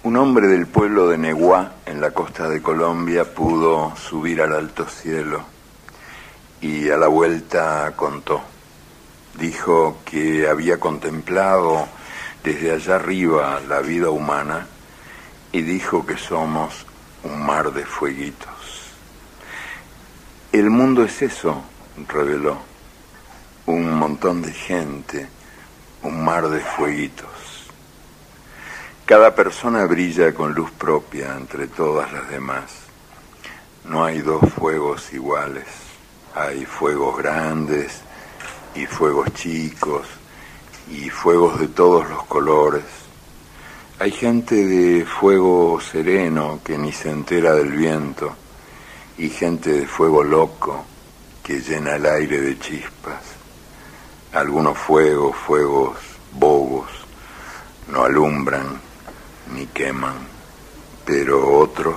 Un hombre del pueblo de Neguá, en la costa de Colombia, pudo subir al alto cielo y a la vuelta contó. Dijo que había contemplado desde allá arriba la vida humana y dijo que somos un mar de fueguitos. El mundo es eso, reveló, un montón de gente, un mar de fueguitos. Cada persona brilla con luz propia entre todas las demás. No hay dos fuegos iguales. Hay fuegos grandes y fuegos chicos y fuegos de todos los colores. Hay gente de fuego sereno que ni se entera del viento y gente de fuego loco que llena el aire de chispas. Algunos fuegos bobos, no alumbran ni queman, pero otros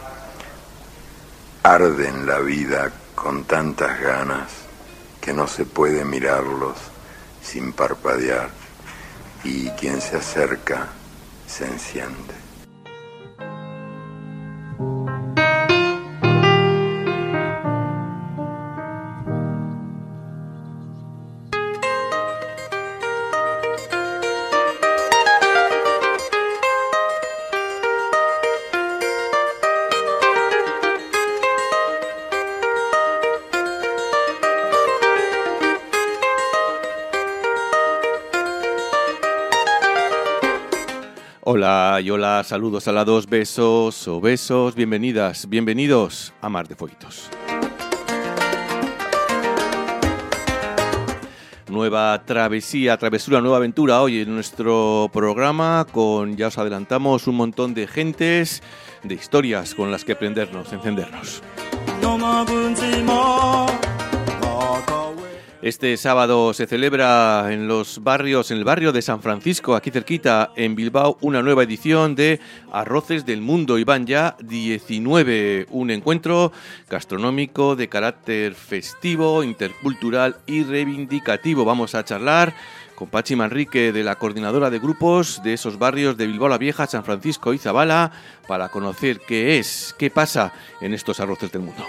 arden la vida con tantas ganas que no se puede mirarlos sin parpadear, y quien se acerca se enciende. Hola y hola, saludos alados, besos o besos, bienvenidas, bienvenidos a Mar de Fueguitos. Nueva travesura, nueva aventura hoy en nuestro programa con, ya os adelantamos, un montón de gentes, de historias con las que prendernos, encendernos. Este sábado se celebra en el barrio de San Francisco, aquí cerquita, en Bilbao, una nueva edición de Arroces del Mundo. Y van ya 19, un encuentro gastronómico de carácter festivo, intercultural y reivindicativo. Vamos a charlar con Pachi Manrique, de la coordinadora de grupos de esos barrios de Bilbao la Vieja, San Francisco y Zabala, para conocer qué pasa en estos Arroces del Mundo.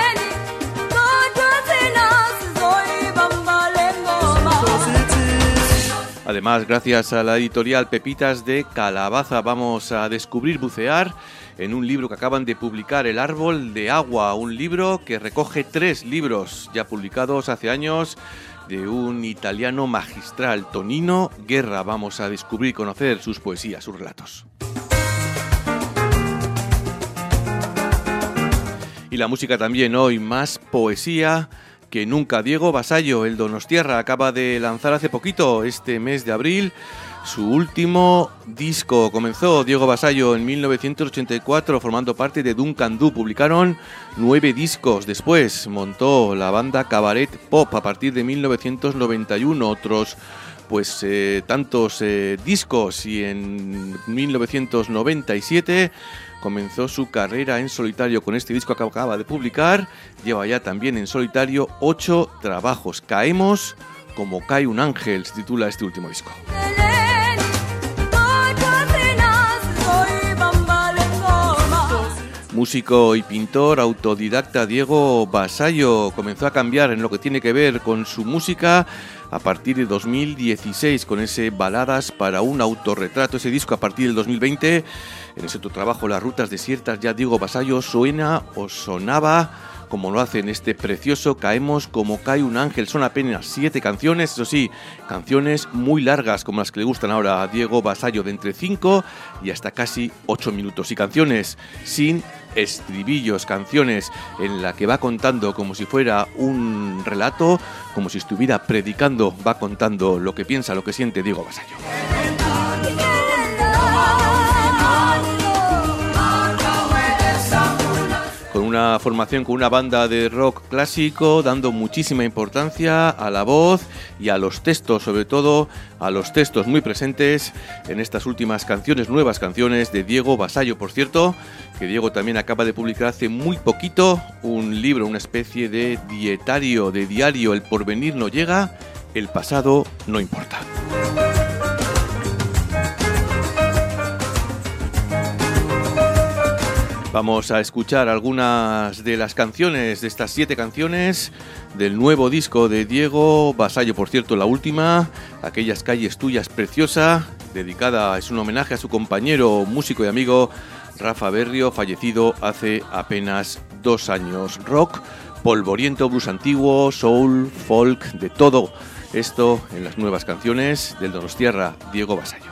Además, gracias a la editorial Pepitas de Calabaza, vamos a bucear en un libro que acaban de publicar, El Árbol de Agua, un libro que recoge 3 libros ya publicados hace años de un italiano magistral, Tonino Guerra. Vamos a descubrir y conocer sus poesías, sus relatos. Y la música también hoy, más poesía que nunca. Diego Basallo, el donostiarra, acaba de lanzar hace poquito, este mes de abril, su último disco. Comenzó Diego Basallo en 1984 formando parte de Duncan Du. Publicaron 9 discos. Después montó la banda Cabaret Pop a partir de 1991. Otros tantos discos, y en 1997 comenzó su carrera en solitario con este disco que acaba de publicar. Lleva ya también en solitario 8 trabajos. Caemos como cae un ángel, se titula este último disco. Músico y pintor autodidacta, Diego Basallo comenzó a cambiar en lo que tiene que ver con su música a partir de 2016, con ese Baladas para un autorretrato. Ese disco a partir del 2020, en ese otro trabajo, Las Rutas Desiertas, ya Diego Basallo suena o sonaba como lo hace en este precioso Caemos como cae un ángel. Son apenas 7 canciones, eso sí, canciones muy largas como las que le gustan ahora a Diego Basallo, de entre 5 y hasta casi 8 minutos. Y canciones sin estribillos, canciones en la que va contando como si fuera un relato, como si estuviera predicando, va contando lo que piensa, lo que siente Diego Basallo. Con una formación, con una banda de rock clásico, dando muchísima importancia a la voz y a los textos, sobre todo a los textos muy presentes en estas últimas canciones, nuevas canciones de Diego Basallo. Por cierto, que Diego también acaba de publicar hace muy poquito un libro, una especie de diario, El porvenir no llega, el pasado no importa. Vamos a escuchar algunas de las canciones, de estas 7 canciones del nuevo disco de Diego Basayo. Por cierto, la última, Aquellas calles tuyas, preciosa, dedicada, es un homenaje a su compañero, músico y amigo Rafa Berrio, fallecido hace apenas 2 años. Rock, polvoriento, blues antiguo, soul, folk, de todo esto en las nuevas canciones del donostiarra Diego Basayo.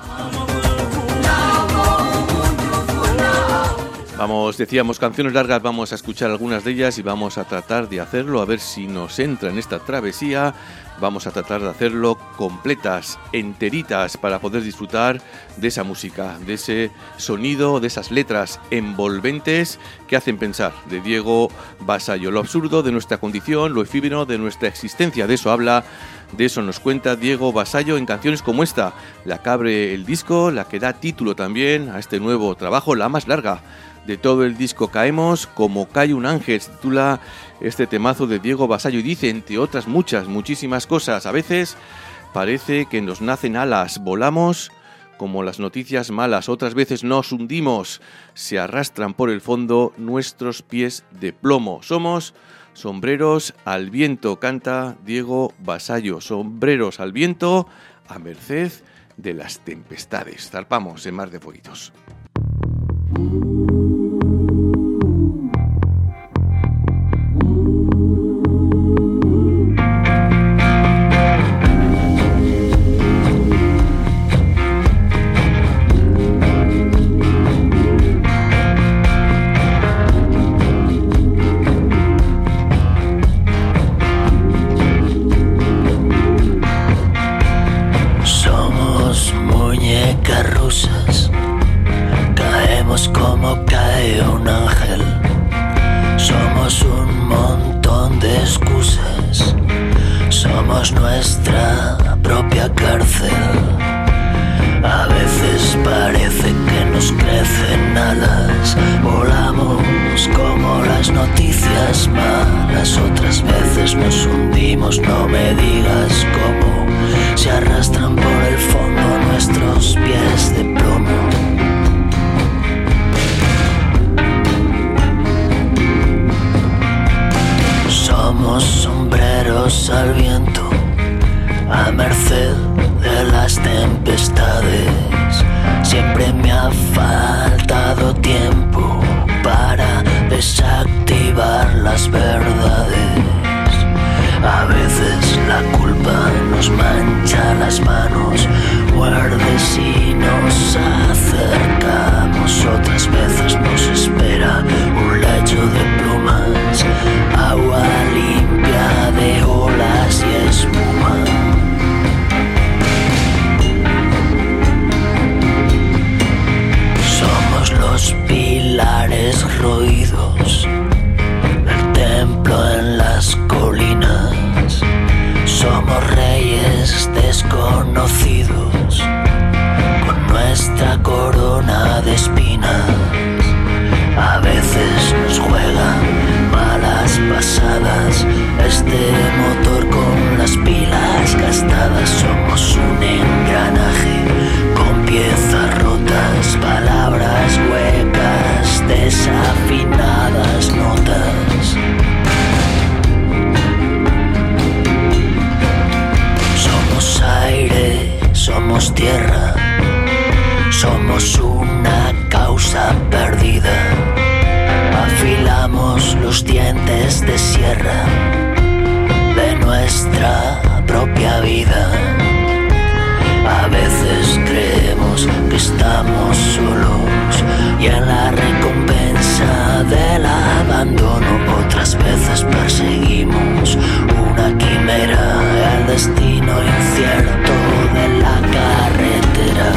Vamos, decíamos, canciones largas, vamos a escuchar algunas de ellas y vamos a tratar de hacerlo, a ver si nos entra en esta travesía. Vamos a tratar de hacerlo completas, enteritas, para poder disfrutar de esa música, de ese sonido, de esas letras envolventes que hacen pensar, de Diego Basayo. Lo absurdo de nuestra condición, lo efímero de nuestra existencia, de eso habla, de eso nos cuenta Diego Basayo en canciones como esta, la que abre el disco, la que da título también a este nuevo trabajo, la más larga de todo el disco. Caemos como cae un ángel, se titula este temazo de Diego Basayo, y dice, entre otras muchísimas cosas, a veces parece que nos nacen alas, volamos como las noticias malas, otras veces nos hundimos, se arrastran por el fondo nuestros pies de plomo, somos sombreros al viento, canta Diego Basayo, sombreros al viento a merced de las tempestades. Zarpamos en Mar de Fueguitos. Somos muñecas rusas, caemos como cae un ángel. Somos un montón de excusas, somos nuestra propia cárcel. A veces parece que nos crecen alas, volamos como las noticias malas. Otras veces nos hundimos, no me digas cómo, se arrastran por el fondo nuestros pies de plomo. Somos sombreros al viento, a merced de las tempestades. Siempre me ha faltado tiempo para desactivar las verdades. A veces la culpa nos mancha las manos, muerde si nos acercamos. Otras veces nos espera un lecho de plumas, agua limpia de olas y espuma. Somos los pilares roídos del templo en las colinas. Somos reyes desconocidos con nuestra corona de espinas. A veces nos juegan malas pasadas este motor con las pilas gastadas. Somos un engranaje con piezas rotas, palabras huecas, desafinadas notas. Somos aire, somos tierra, somos una causa perdida. Afilamos los dientes de sierra de nuestra propia vida. A veces creemos que estamos solos y en la recompensa del abandono. Otras veces perseguimos una quimera, el destino incierto de la carretera.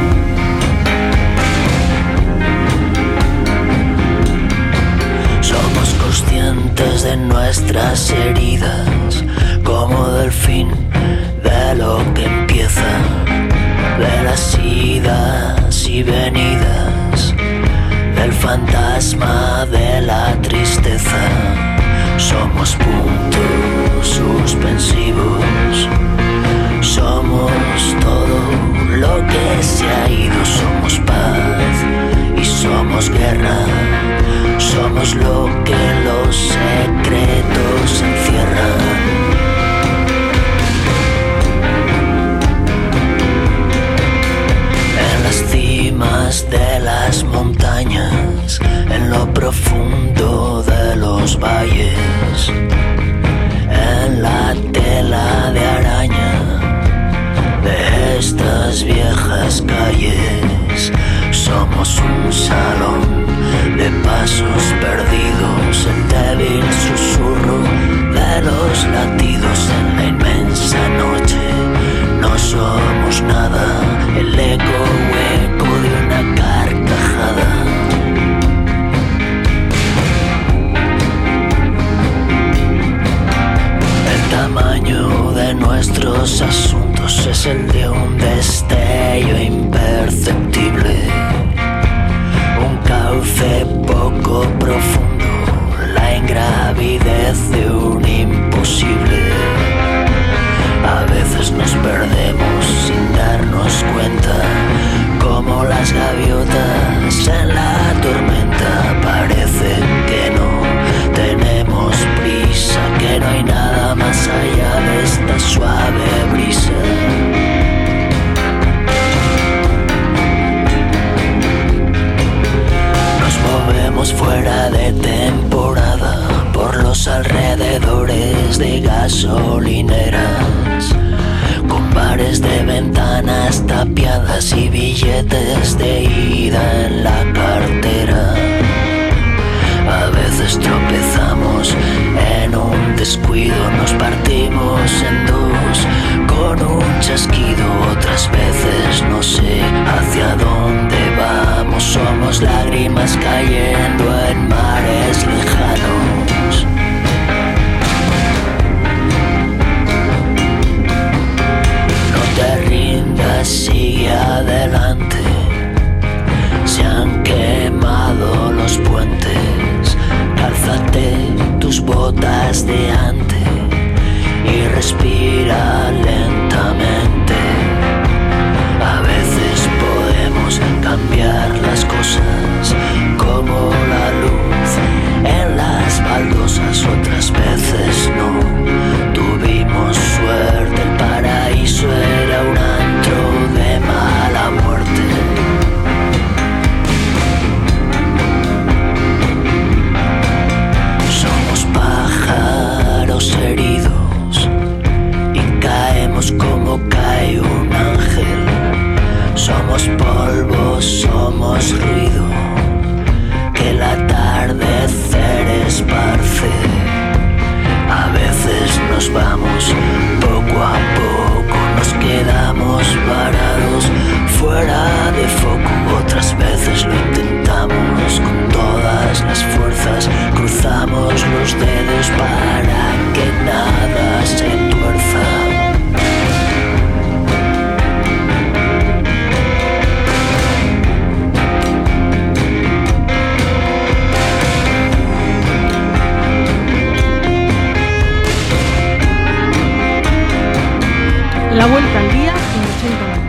Somos conscientes de nuestras heridas, como del fin de lo que empieza, de las idas y venidas, del fantasma de la tristeza. Somos puntos suspensivos, somos todo lo que se ha ido. Somos paz y somos guerra, Somos lo que los secretos encierran. En las cimas de las montañas, en lo profundo de los valles, en la tela de araña de estas viejas calles, somos un salón de pasos perdidos, el débil susurro de los latidos en la inmensa noche. No somos nada, el eco hueco de una carcajada. El tamaño de nuestros asuntos es el de un destello imperceptible, un cauce poco profundo, la ingravidez de un imposible. A veces nos perdemos sin darnos cuenta, como las gaviotas en la tormenta. Parece que no tenemos prisa, que no hay nada más allá de esta suave brisa. Movemos fuera de temporada por los alrededores de gasolineras, con bares de ventanas tapiadas y billetes de ida en la cartera. A veces tropezamos en un descuido, nos partimos en dos con un chasquido. Otras veces no sé hacia dónde vamos, somos lágrimas cayendo en mares lejanos. No te rindas, sigue adelante. Se han quemado los puentes, cálzate tus botas de ante y respira lentamente. A veces podemos cambiar las cosas como la luz en las baldosas, otras veces no. Tuvimos suerte, el paraíso era un antro de mala muerte. Pájaros heridos y caemos como cae un ángel. Somos polvo, somos ruido que el atardecer esparce. A veces nos vamos poco a poco, nos quedamos parados fuera de foco. Otras veces lo intentamos con todas las fuerzas, cruzamos los dedos para que nada se tuerza. La vuelta al día en 80 minutos.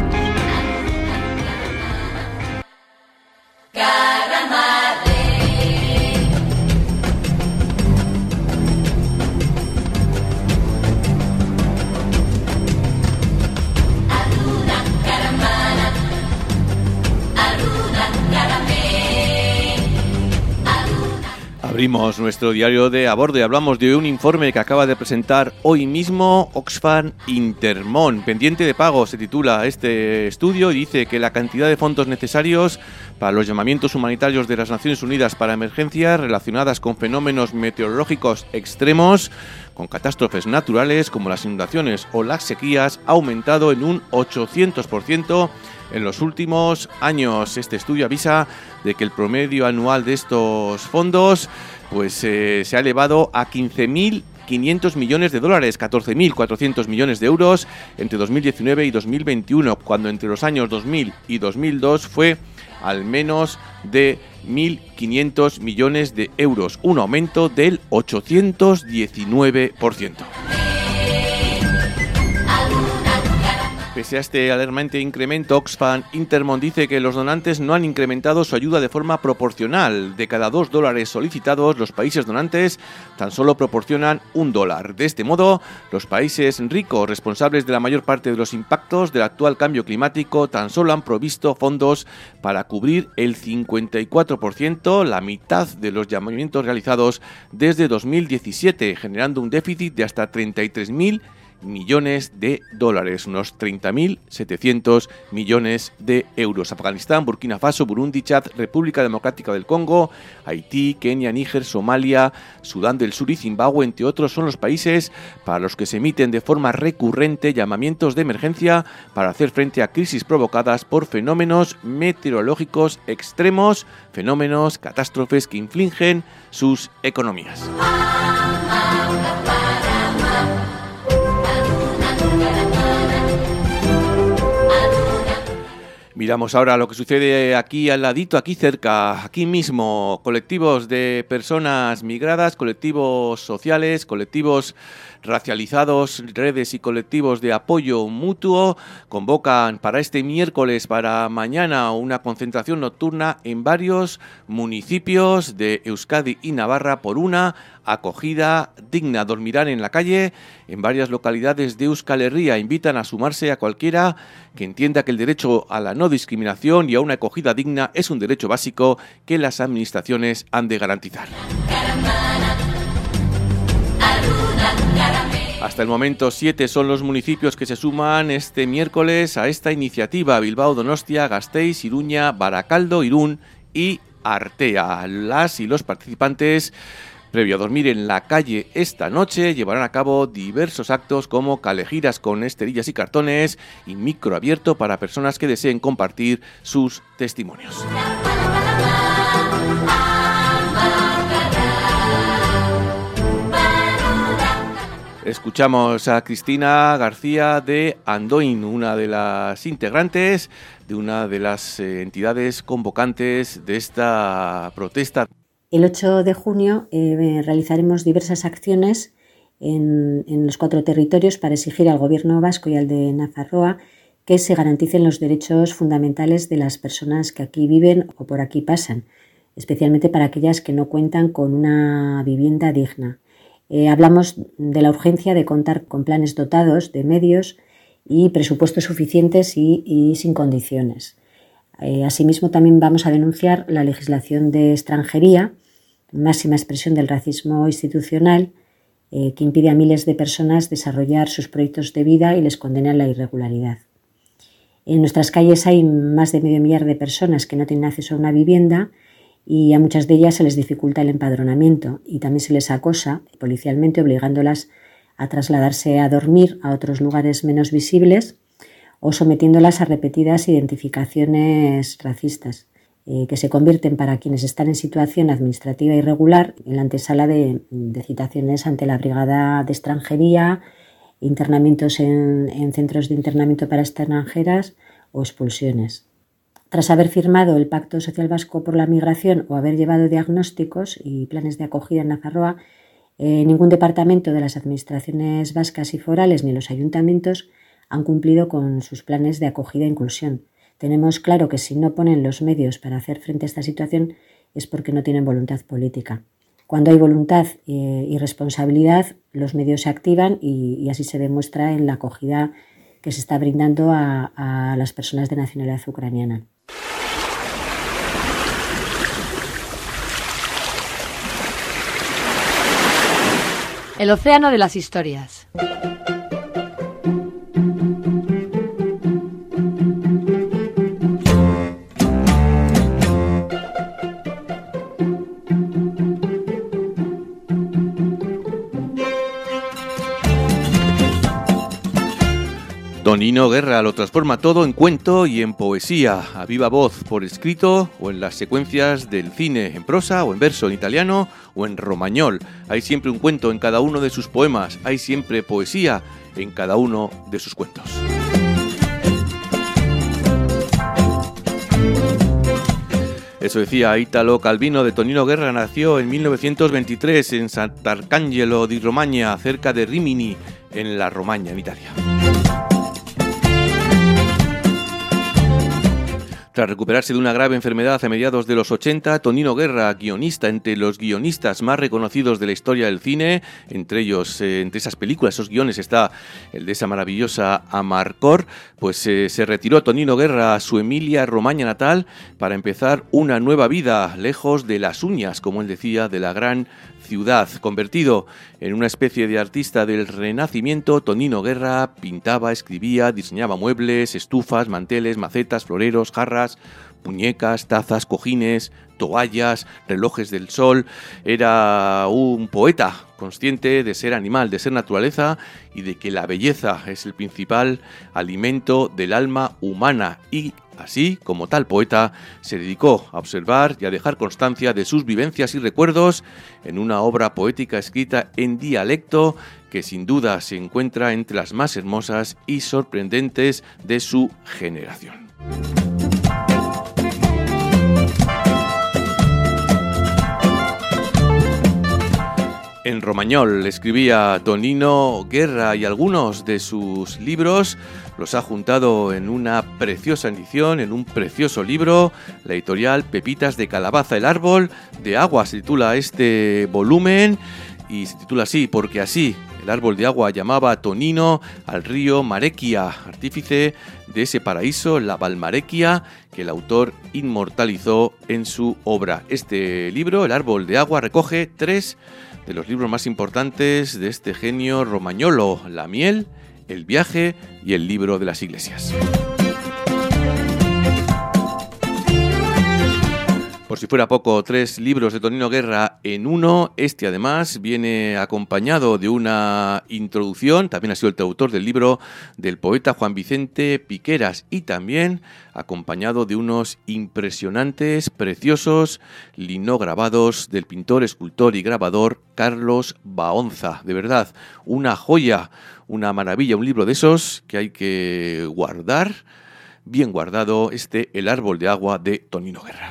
Abrimos nuestro diario de a bordo y hablamos de un informe que acaba de presentar hoy mismo Oxfam Intermón. Pendiente de pago se titula este estudio y dice que la cantidad de fondos necesarios para los llamamientos humanitarios de las Naciones Unidas para emergencias relacionadas con fenómenos meteorológicos extremos, con catástrofes naturales como las inundaciones o las sequías, ha aumentado en un 800% en los últimos años. Este estudio avisa de que el promedio anual de estos fondos se ha elevado a 15.500 millones de dólares, 14.400 millones de euros entre 2019 y 2021, cuando entre los años 2000 y 2002 fue al menos de 1.500 millones de euros, un aumento del 819%. Pese a este alarmante incremento, Oxfam Intermón dice que los donantes no han incrementado su ayuda de forma proporcional. De cada $2 solicitados, los países donantes tan solo proporcionan $1. De este modo, los países ricos, responsables de la mayor parte de los impactos del actual cambio climático, tan solo han provisto fondos para cubrir el 54%, la mitad de los llamamientos realizados desde 2017, generando un déficit de hasta 33.000 millones de dólares, unos 30.700 millones de euros. Afganistán, Burkina Faso, Burundi, Chad, República Democrática del Congo, Haití, Kenia, Níger, Somalia, Sudán del Sur y Zimbabue, entre otros, son los países para los que se emiten de forma recurrente llamamientos de emergencia para hacer frente a crisis provocadas por fenómenos meteorológicos extremos, fenómenos, catástrofes que infligen sus economías. Miramos ahora lo que sucede aquí al ladito, aquí cerca, aquí mismo. Colectivos de personas migradas, colectivos sociales, colectivos racializados, redes y colectivos de apoyo mutuo convocan para este miércoles, para mañana, una concentración nocturna en varios municipios de Euskadi y Navarra por una acogida digna. Dormirán en la calle en varias localidades de Euskal Herria. Invitan a sumarse a cualquiera que entienda que el derecho a la no discriminación y a una acogida digna es un derecho básico que las administraciones han de garantizar. Hasta el momento 7 son los municipios que se suman este miércoles a esta iniciativa: Bilbao, Donostia, Gasteiz, Iruña, Barakaldo, Irún y Artea. Las y los participantes, previo a dormir en la calle esta noche, llevarán a cabo diversos actos como calejiras con esterillas y cartones y micro abierto para personas que deseen compartir sus testimonios. Escuchamos a Cristina García de Andoin, una de las integrantes de una de las entidades convocantes de esta protesta. El 8 de junio realizaremos diversas acciones en los 4 territorios para exigir al Gobierno vasco y al de Nafarroa que se garanticen los derechos fundamentales de las personas que aquí viven o por aquí pasan, especialmente para aquellas que no cuentan con una vivienda digna. Hablamos de la urgencia de contar con planes dotados de medios y presupuestos suficientes y sin condiciones. Asimismo, también vamos a denunciar la legislación de extranjería, máxima expresión del racismo institucional, que impide a miles de personas desarrollar sus proyectos de vida y les condena a la irregularidad. En nuestras calles hay más de 500.000 de personas que no tienen acceso a una vivienda y a muchas de ellas se les dificulta el empadronamiento y también se les acosa policialmente, obligándolas a trasladarse a dormir a otros lugares menos visibles o sometiéndolas a repetidas identificaciones racistas, que se convierten para quienes están en situación administrativa irregular en la antesala de citaciones ante la Brigada de Extranjería, internamientos en centros de internamiento para extranjeras o expulsiones. Tras haber firmado el Pacto Social Vasco por la Migración o haber llevado diagnósticos y planes de acogida en Nafarroa, ningún departamento de las administraciones vascas y forales ni los ayuntamientos han cumplido con sus planes de acogida e inclusión. Tenemos claro que si no ponen los medios para hacer frente a esta situación es porque no tienen voluntad política. Cuando hay voluntad y responsabilidad, los medios se activan y así se demuestra en la acogida que se está brindando a las personas de nacionalidad ucraniana. El océano de las historias. Don Nino Guerra lo transforma todo en cuento y en poesía, a viva voz, por escrito o en las secuencias del cine, en prosa o en verso, en italiano o en romañol. Hay siempre un cuento en cada uno de sus poemas, hay siempre poesía en cada uno de sus cuentos. Eso decía Italo Calvino. De Tonino Guerra nació en 1923 en Sant'Arcangelo di Romagna, cerca de Rimini, en la Romagna, en Italia. Tras recuperarse de una grave enfermedad a mediados de los 80, Tonino Guerra, guionista, entre los guionistas más reconocidos de la historia del cine, entre ellos, entre esas películas, esos guiones, está el de esa maravillosa Amarcord, pues se retiró Tonino Guerra a su Emilia-Romaña natal para empezar una nueva vida, lejos de las uñas, como él decía, de la gran ciudad. Convertido en una especie de artista del Renacimiento, Tonino Guerra pintaba, escribía, diseñaba muebles, estufas, manteles, macetas, floreros, jarras, muñecas, tazas, cojines, toallas, relojes del sol. Era un poeta consciente de ser animal, de ser naturaleza y de que la belleza es el principal alimento del alma humana, y así, como tal poeta, se dedicó a observar y a dejar constancia de sus vivencias y recuerdos en una obra poética escrita en dialecto que sin duda se encuentra entre las más hermosas y sorprendentes de su generación. En romañol escribía Tonino Guerra, y algunos de sus libros los ha juntado en una preciosa edición, en un precioso libro. La editorial Pepitas de Calabaza, el árbol de agua se titula este volumen, y se titula así porque así el árbol de agua llamaba a Tonino al río Marequia, artífice de ese paraíso, la Valmarequia, que el autor inmortalizó en su obra. Este libro, El árbol de agua, recoge 3 de los libros más importantes de este genio romañolo: La miel, El viaje y El libro de las iglesias. Por si fuera poco, 3 libros de Tonino Guerra en uno. Este además viene acompañado de una introducción, también ha sido el autor del libro, del poeta Juan Vicente Piqueras, y también acompañado de unos impresionantes, preciosos linograbados del pintor, escultor y grabador Carlos Baonza. De verdad, una joya, una maravilla, un libro de esos que hay que guardar, bien guardado, El árbol de agua de Tonino Guerra.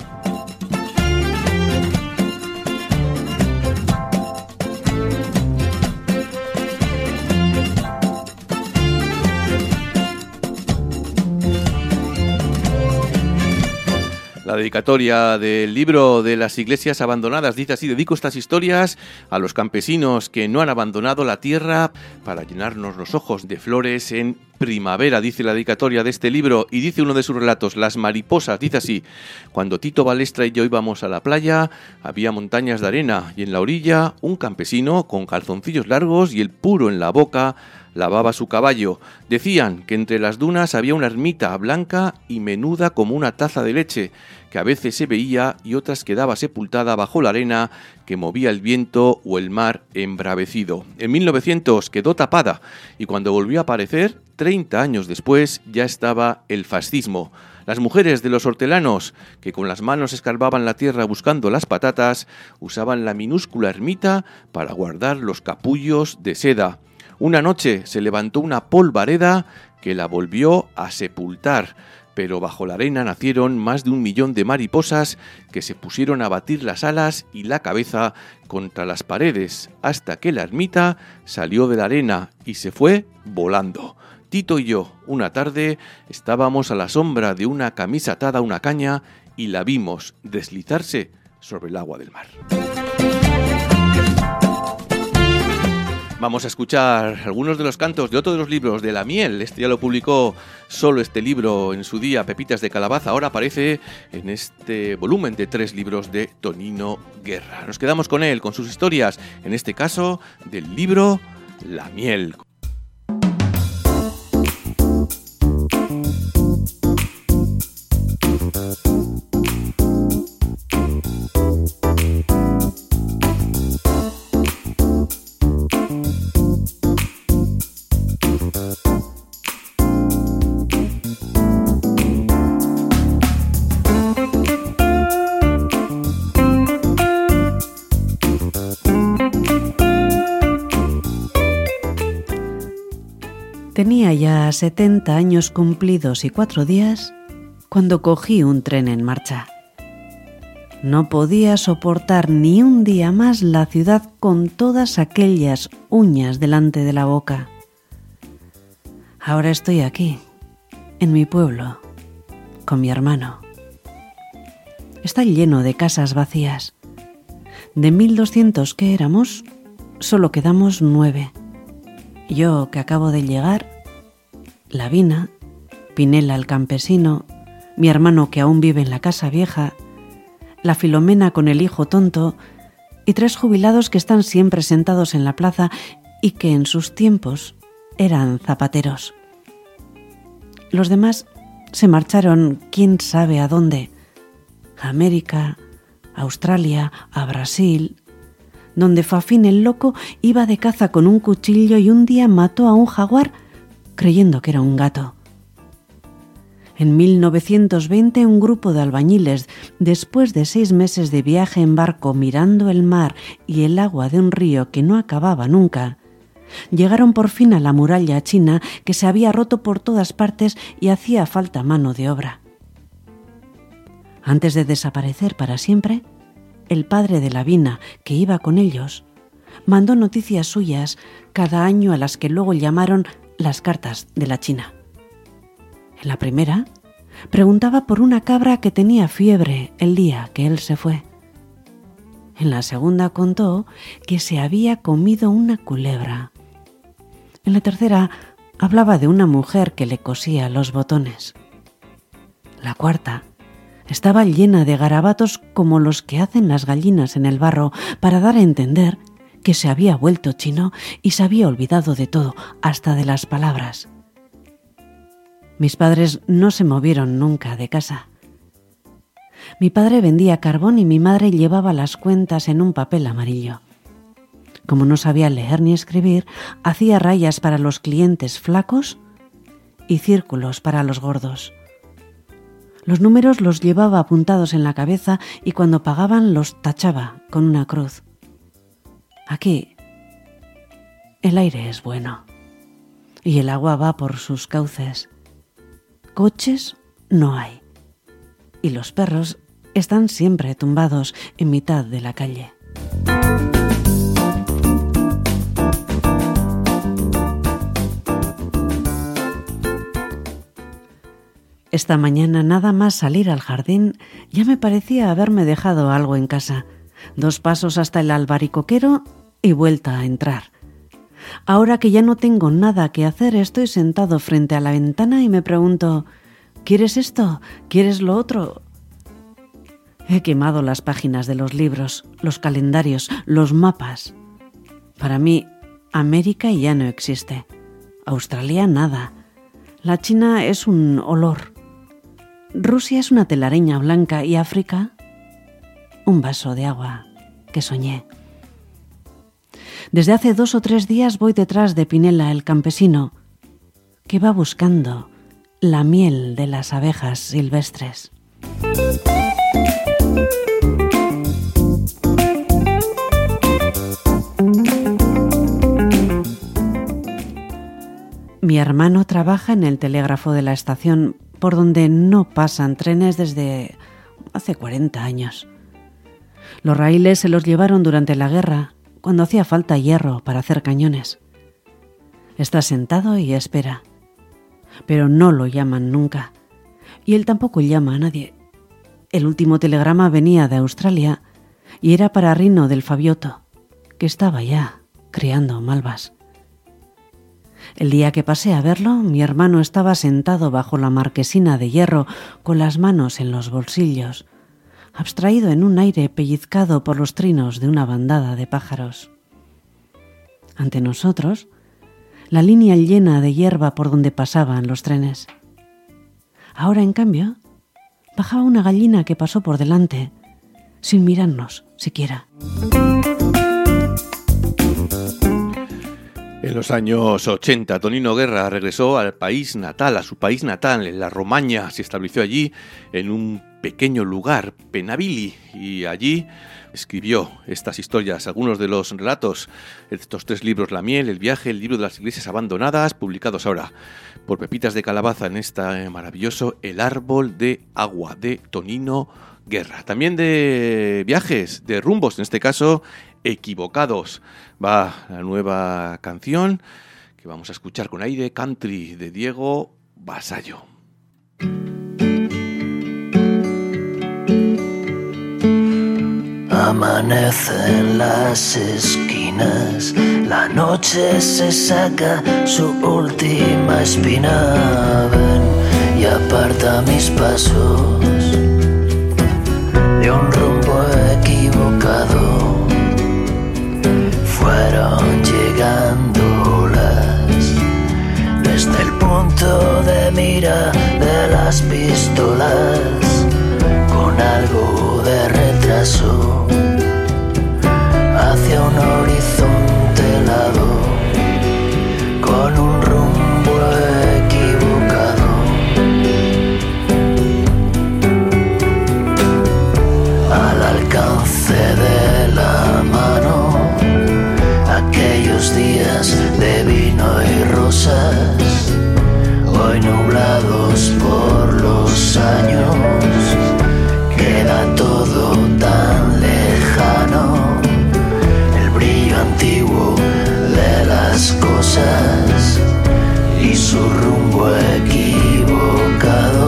La dedicatoria del libro de las iglesias abandonadas dice así: dedico estas historias a los campesinos que no han abandonado la tierra para llenarnos los ojos de flores en primavera, dice la dedicatoria de este libro. Y dice uno de sus relatos, Las mariposas, dice así: cuando Tito Balestra y yo íbamos a la playa, había montañas de arena, y en la orilla un campesino con calzoncillos largos y el puro en la boca lavaba su caballo. Decían que entre las dunas había una ermita blanca y menuda como una taza de leche, que a veces se veía y otras quedaba sepultada bajo la arena que movía el viento o el mar embravecido. En 1900 quedó tapada, y cuando volvió a aparecer, 30 años después, ya estaba el fascismo. Las mujeres de los hortelanos, que con las manos escarbaban la tierra buscando las patatas, usaban la minúscula ermita para guardar los capullos de seda. Una noche se levantó una polvareda que la volvió a sepultar, pero bajo la arena nacieron más de 1 millón de mariposas que se pusieron a batir las alas y la cabeza contra las paredes, hasta que la ermita salió de la arena y se fue volando. Tito y yo, una tarde, estábamos a la sombra de una camisa atada a una caña y la vimos deslizarse sobre el agua del mar. Vamos a escuchar algunos de los cantos de otro de los libros, de La miel. Este ya lo publicó solo este libro en su día, Pepitas de Calabaza. Ahora aparece en este volumen de 3 libros de Tonino Guerra. Nos quedamos con él, con sus historias, en este caso del libro La miel. Tenía ya 70 años cumplidos y 4 días cuando cogí un tren en marcha. No podía soportar ni un día más la ciudad con todas aquellas uñas delante de la boca. Ahora estoy aquí, en mi pueblo, con mi hermano, está lleno de casas vacías. De 1.200 que éramos, solo quedamos 9. Yo, que acabo de llegar, Lavina, Pinela el campesino, mi hermano que aún vive en la casa vieja, la Filomena con el hijo tonto y 3 jubilados que están siempre sentados en la plaza y que en sus tiempos eran zapateros. Los demás se marcharon quién sabe a dónde, a América, a Australia, a Brasil, donde Fafín el loco iba de caza con un cuchillo y un día mató a un jaguar creyendo que era un gato. En 1920 un grupo de albañiles, después de 6 meses de viaje en barco mirando el mar y el agua de un río que no acababa nunca, llegaron por fin a la muralla china que se había roto por todas partes y hacía falta mano de obra. Antes de desaparecer para siempre, el padre de Lavina, que iba con ellos, mandó noticias suyas cada año a las que luego llamaron las cartas de la China. En la primera, preguntaba por una cabra que tenía fiebre el día que él se fue. En la segunda contó que se había comido una culebra. En la tercera, hablaba de una mujer que le cosía los botones. La cuarta estaba llena de garabatos como los que hacen las gallinas en el barro para dar a entender que se había vuelto chino y se había olvidado de todo, hasta de las palabras. Mis padres no se movieron nunca de casa. Mi padre vendía carbón y mi madre llevaba las cuentas en un papel amarillo. Como no sabía leer ni escribir, hacía rayas para los clientes flacos y círculos para los gordos. Los números los llevaba apuntados en la cabeza y cuando pagaban los tachaba con una cruz. Aquí el aire es bueno y el agua va por sus cauces. Coches no hay y los perros están siempre tumbados en mitad de la calle. Esta mañana, nada más salir al jardín, ya me parecía haberme dejado algo en casa. 2 pasos hasta el albaricoquero y vuelta a entrar. Ahora que ya no tengo nada que hacer, estoy sentado frente a la ventana y me pregunto, ¿quieres esto? ¿Quieres lo otro? He quemado las páginas de los libros, los calendarios, los mapas. Para mí, América ya no existe. Australia nada. La China es un olor. Rusia es una telaraña blanca y África, un vaso de agua que soñé. Desde hace 2 o 3 días voy detrás de Pinela el campesino, que va buscando la miel de las abejas silvestres. Mi hermano trabaja en el telégrafo de la estación por donde no pasan trenes desde hace 40 años. Los raíles se los llevaron durante la guerra, cuando hacía falta hierro para hacer cañones. Está sentado y espera, pero no lo llaman nunca, y él tampoco llama a nadie. El último telegrama venía de Australia y era para Rino del Fabioto, que estaba ya criando malvas. El día que pasé a verlo, mi hermano estaba sentado bajo la marquesina de hierro con las manos en los bolsillos, abstraído en un aire pellizcado por los trinos de una bandada de pájaros. Ante nosotros, la línea llena de hierba por donde pasaban los trenes. Ahora, en cambio, bajaba una gallina que pasó por delante, sin mirarnos siquiera. En los años 80, Tonino Guerra regresó al país natal, a su país natal, en la Romaña. Se estableció allí en un pequeño lugar, Penavili, y allí escribió estas historias, algunos de los relatos de estos 3 libros, La miel, El viaje, El libro de las iglesias abandonadas, publicados ahora por Pepitas de Calabaza en este maravilloso El árbol de agua, de Tonino Guerra. También de viajes, de rumbos, en este caso, Equivocados. Va la nueva canción que vamos a escuchar con aire country de Diego Basayo. amanece en las esquinas, la noche se saca su última espina. Ven y aparta mis pasos de un rumbo equivocado. Fueron llegando olas desde el punto de mira de las pistolas, con algo de retraso, hacia un horizonte helado, con un rumbo equivocado. Al alcance de la mano, aquellos días de vino y rosas, hoy nublados por los años, queda todo tan lejano, el brillo antiguo de las cosas y su rumbo equivocado.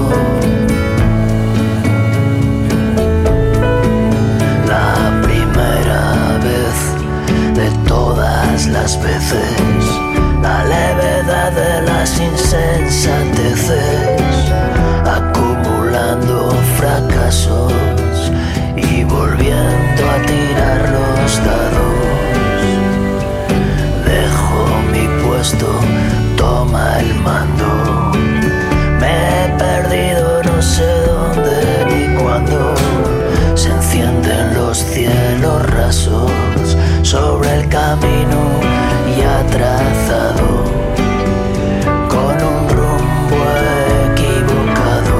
La primera vez de todas las veces, la levedad de las insensateces, acumulando fracasos y volviendo a tirar los dados. Dejo mi puesto, toma el mando. Me he perdido, no sé dónde ni cuándo. Se encienden los cielos rasos sobre el camino ya trazado, con un rumbo equivocado.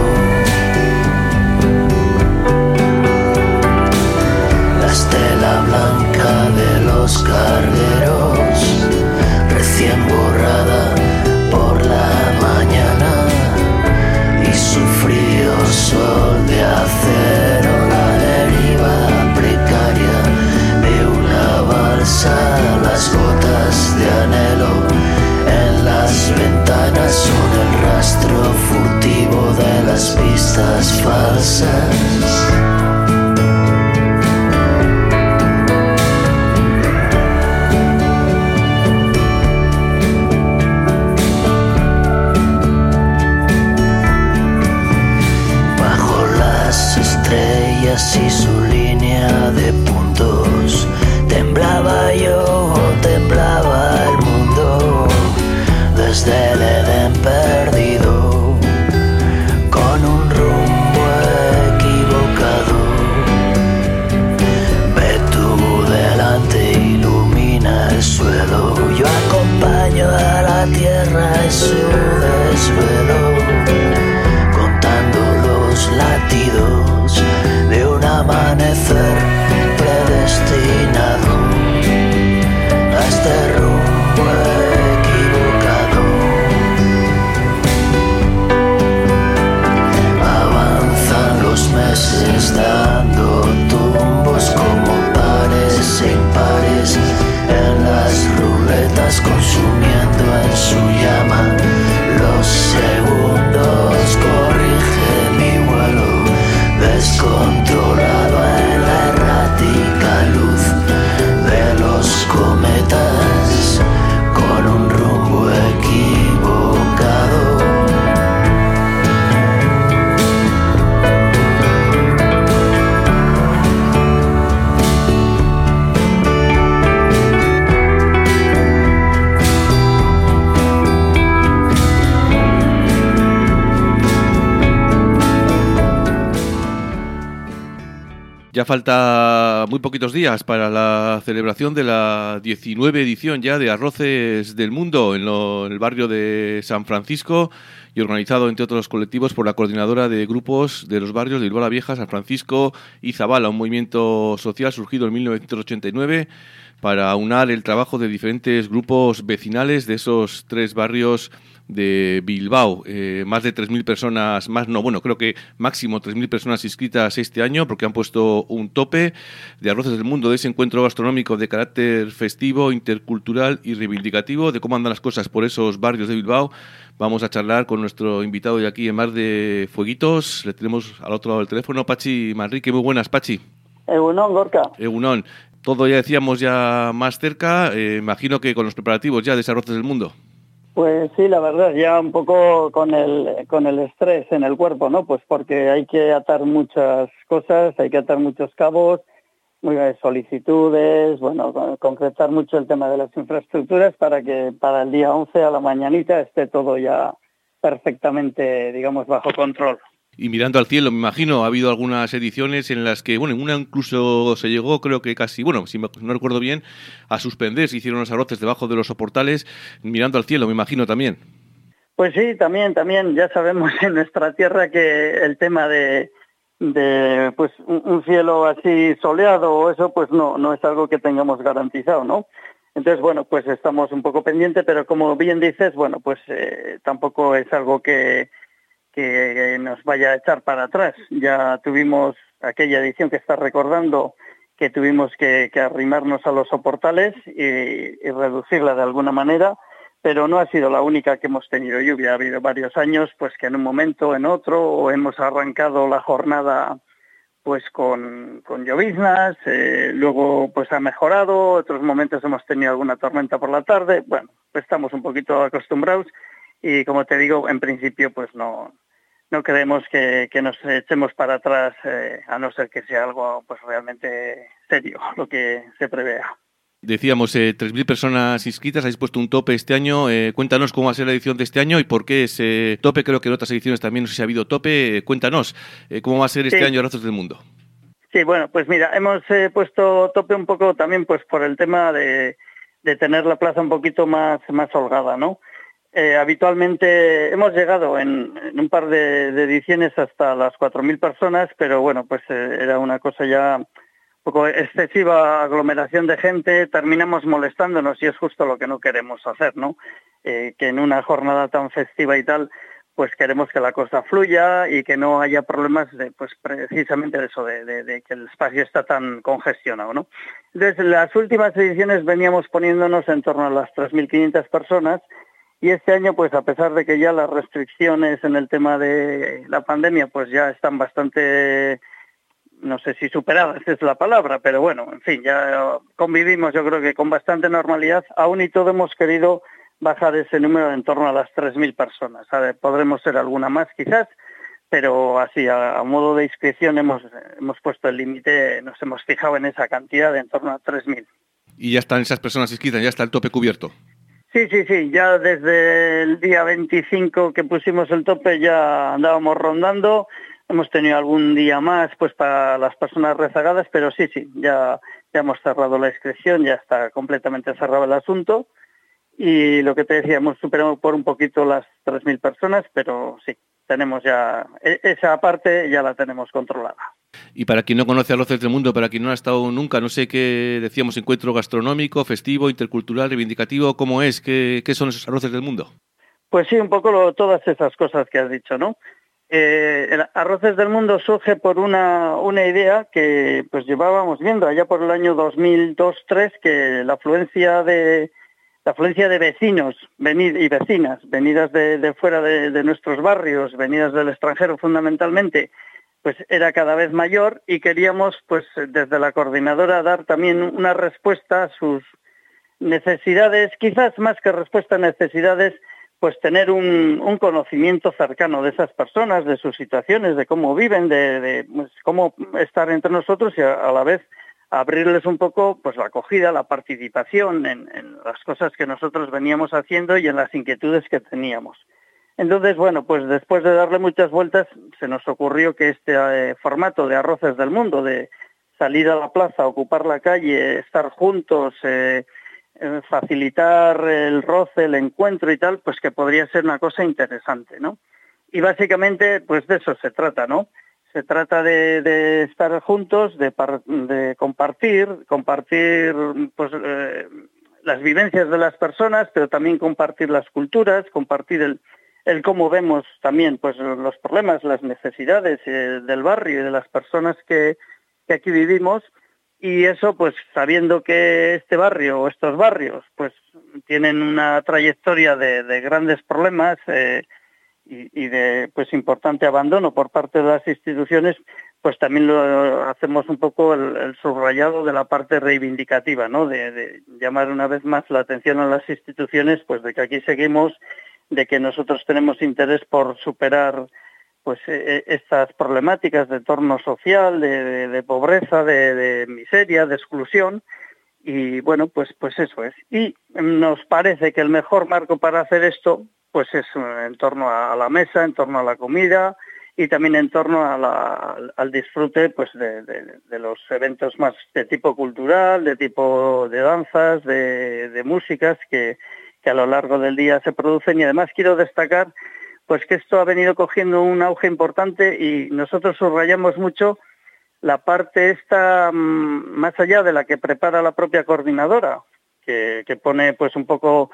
La estela blanca de los cargueros, recién borrada por la mañana, y su frío sol de acero, la deriva precaria de una balsa, las gotas de anhelo en las ventanas son el rastro furtivo de las pistas falsas. Bajo las estrellas y su línea de puntos, temblaba yo, temblaba el mundo, desde el Edén perdido, con un rumbo equivocado. Ve tú delante, ilumina el suelo, yo acompaño a la tierra en su desvelo, contando los latidos de un amanecer predestinado a este rumbo equivocado. Avanzan los meses dando tumbos como pares e impares en las ruletas, consumiendo en su llama los segundos. Corrige mi vuelo descontrolado en la errática luz de los cometas, con un rumbo equivocado. Ya falta muy poquitos días para la celebración de la 19 edición ya de Arroces del Mundo en el barrio de San Francisco, y organizado, entre otros colectivos, por la coordinadora de grupos de los barrios de Bilbao la Vieja, San Francisco y Zabala, un movimiento social surgido en 1989 para aunar el trabajo de diferentes grupos vecinales de esos tres barrios de Bilbao. Más de 3.000 personas, creo que máximo 3.000 personas inscritas este año, porque han puesto un tope de Arroces del Mundo, de ese encuentro gastronómico de carácter festivo, intercultural y reivindicativo, de cómo andan las cosas por esos barrios de Bilbao. Vamos a charlar con nuestro invitado de aquí en Mar de Fueguitos. Le tenemos al otro lado del teléfono, Pachi Manrique. Muy buenas, Pachi. Egunon, Gorka. Egunon. Todo ya decíamos ya más cerca, imagino que con los preparativos ya de esas Arroces del Mundo. Pues sí, la verdad, ya un poco con el estrés en el cuerpo, ¿no? Pues porque hay que atar muchas cosas, hay que atar muchos cabos, solicitudes, bueno, concretar mucho el tema de las infraestructuras para que para el día 11 a la mañanita esté todo ya perfectamente, digamos, bajo control. Y mirando al cielo, me imagino, ha habido algunas ediciones en las que, bueno, en una incluso se llegó, creo que casi, bueno, si no recuerdo bien, a suspender, se hicieron los arroces debajo de los soportales, mirando al cielo, me imagino también. Pues sí, también, ya sabemos en nuestra tierra que el tema de pues un cielo así soleado o eso, pues no es algo que tengamos garantizado, ¿no? Entonces, bueno, pues estamos un poco pendientes, pero como bien dices, bueno, pues tampoco es algo que nos vaya a echar para atrás. Ya tuvimos aquella edición que está recordando que tuvimos que arrimarnos a los soportales y reducirla de alguna manera, pero no ha sido la única que hemos tenido lluvia. Ha habido varios años pues que en un momento, en otro, o hemos arrancado la jornada pues con lloviznas, luego pues ha mejorado, otros momentos hemos tenido alguna tormenta por la tarde. Bueno, pues estamos un poquito acostumbrados y como te digo, en principio pues no creemos que nos echemos para atrás, a no ser que sea algo pues realmente serio lo que se prevea. Decíamos, 3.000 personas inscritas, habéis puesto un tope este año. Cuéntanos cómo va a ser la edición de este año y por qué ese tope. Creo que en otras ediciones también no sé si ha habido tope. Cuéntanos, ¿cómo va a ser este año Arroces del Mundo? Sí, bueno, pues mira, hemos puesto tope un poco también pues por el tema de tener la plaza un poquito más holgada, ¿no? Habitualmente hemos llegado en un par de ediciones hasta las 4.000 personas, pero bueno, pues era una cosa ya un poco excesiva aglomeración de gente, terminamos molestándonos y es justo lo que no queremos hacer, ¿no? Que en una jornada tan festiva y tal, pues queremos que la cosa fluya y que no haya problemas de, pues precisamente de eso, de que el espacio está tan congestionado, ¿no? Entonces, en las últimas ediciones veníamos poniéndonos en torno a las 3.500 personas. Y este año, pues a pesar de que ya las restricciones en el tema de la pandemia, pues ya están bastante, no sé si superadas es la palabra, pero bueno, en fin, ya convivimos yo creo que con bastante normalidad. Aún y todo hemos querido bajar ese número en torno a las 3.000 personas. A ver, podremos ser alguna más quizás, pero así a modo de inscripción hemos puesto el límite, nos hemos fijado en esa cantidad de en torno a 3.000. Y ya están esas personas inscritas, ya está el tope cubierto. Sí, ya desde el día 25 que pusimos el tope ya andábamos rondando, hemos tenido algún día más pues para las personas rezagadas, pero sí, ya hemos cerrado la inscripción, ya está completamente cerrado el asunto y lo que te decía, hemos superado por un poquito las 3.000 personas, pero sí, tenemos ya, esa parte ya la tenemos controlada. Y para quien no conoce Arroces del Mundo, para quien no ha estado nunca, no sé qué decíamos, encuentro gastronómico, festivo, intercultural, reivindicativo, ¿cómo es? ¿Qué son esos Arroces del Mundo? Pues sí, un poco todas esas cosas que has dicho, ¿no? El Arroces del Mundo surge por una idea que pues llevábamos viendo allá por el año 2002-2003, que la afluencia de vecinos y vecinas, venidas de fuera de nuestros barrios, venidas del extranjero fundamentalmente, pues era cada vez mayor y queríamos, pues desde la coordinadora, dar también una respuesta a sus necesidades, quizás más que respuesta a necesidades, pues tener un conocimiento cercano de esas personas, de sus situaciones, de cómo viven, de pues, cómo estar entre nosotros y a la vez abrirles un poco pues la acogida, la participación en las cosas que nosotros veníamos haciendo y en las inquietudes que teníamos. Entonces, bueno, pues después de darle muchas vueltas, se nos ocurrió que este formato de Arroces del Mundo, de salir a la plaza, ocupar la calle, estar juntos, facilitar el roce, el encuentro y tal, pues que podría ser una cosa interesante, ¿no? Y básicamente, pues de eso se trata, ¿no? Se trata de estar juntos, de compartir pues las vivencias de las personas, pero también compartir las culturas, compartir el cómo vemos también pues los problemas, las necesidades del barrio y de las personas que aquí vivimos, y eso pues sabiendo que este barrio o estos barrios pues tienen una trayectoria de grandes problemas y de pues importante abandono por parte de las instituciones, pues también lo hacemos un poco el subrayado de la parte reivindicativa, ¿no? De llamar una vez más la atención a las instituciones, pues de que aquí seguimos, de que nosotros tenemos interés por superar pues estas problemáticas de entorno social, de pobreza, de miseria, de exclusión. Y bueno, pues eso es. Y nos parece que el mejor marco para hacer esto pues es en torno a la mesa, en torno a la comida y también en torno al disfrute pues de los eventos más de tipo cultural, de tipo de danzas, de músicas que a lo largo del día se producen. Y además quiero destacar pues que esto ha venido cogiendo un auge importante y nosotros subrayamos mucho la parte esta más allá de la que prepara la propia coordinadora, que pone pues un poco,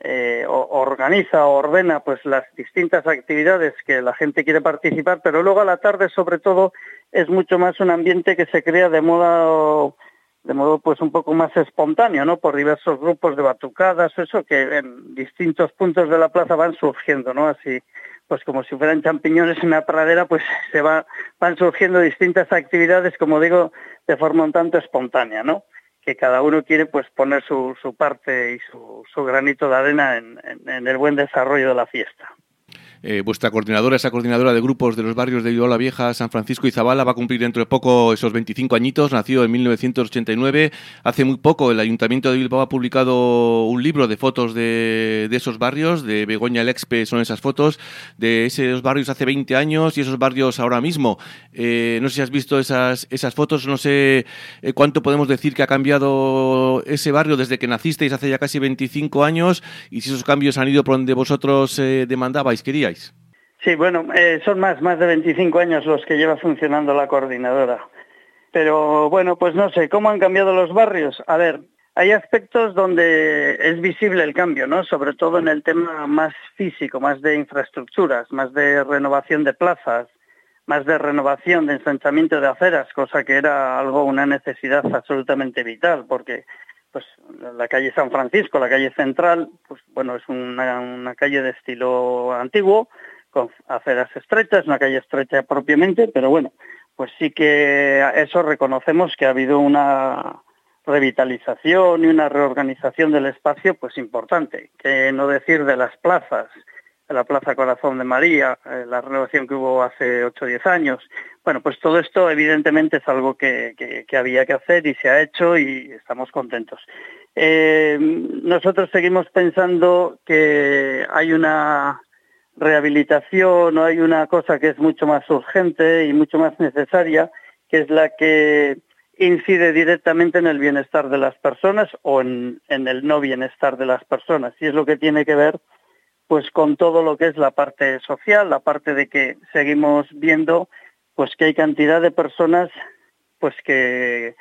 organiza o ordena pues las distintas actividades que la gente quiere participar, pero luego a la tarde sobre todo es mucho más un ambiente que se crea de modo pues un poco más espontáneo, ¿no? Por diversos grupos de batucadas, eso que en distintos puntos de la plaza van surgiendo, ¿no? Así, pues como si fueran champiñones en una pradera, pues van surgiendo distintas actividades, como digo, de forma un tanto espontánea, ¿no? Que cada uno quiere pues poner su parte y su granito de arena en el buen desarrollo de la fiesta. Vuestra coordinadora, esa coordinadora de grupos de los barrios de Iraola Vieja, San Francisco y Zabala, va a cumplir dentro de poco esos 25 añitos. Nació en 1989. Hace muy poco el Ayuntamiento de Bilbao ha publicado un libro de fotos de esos barrios. De Begoña Lexpe son esas fotos de esos barrios hace 20 años y esos barrios ahora mismo. No sé si has visto esas fotos, no sé cuánto podemos decir que ha cambiado ese barrio desde que nacisteis hace ya casi 25 años y si esos cambios han ido por donde vosotros demandabais, queríais. Sí, bueno, son más de 25 años los que lleva funcionando la coordinadora. Pero bueno, pues no sé, ¿cómo han cambiado los barrios? A ver, hay aspectos donde es visible el cambio, ¿no? Sobre todo en el tema más físico, más de infraestructuras, más de renovación de plazas, más de renovación, de ensanchamiento de aceras, cosa que era una necesidad absolutamente vital, porque pues la calle San Francisco, la calle central, pues bueno, es una calle de estilo antiguo, con aceras estrechas, una calle estrecha propiamente, pero bueno, pues sí que eso reconocemos que ha habido una revitalización y una reorganización del espacio pues importante, que no decir de las plazas, de la Plaza Corazón de María, la renovación que hubo hace 8 o 10 años. Bueno, pues todo esto evidentemente es algo que había que hacer y se ha hecho y estamos contentos. Nosotros seguimos pensando que hay una rehabilitación o hay una cosa que es mucho más urgente y mucho más necesaria, que es la que incide directamente en el bienestar de las personas o en el no bienestar de las personas. Y es lo que tiene que ver pues con todo lo que es la parte social, la parte de que seguimos viendo pues que hay cantidad de personas pues que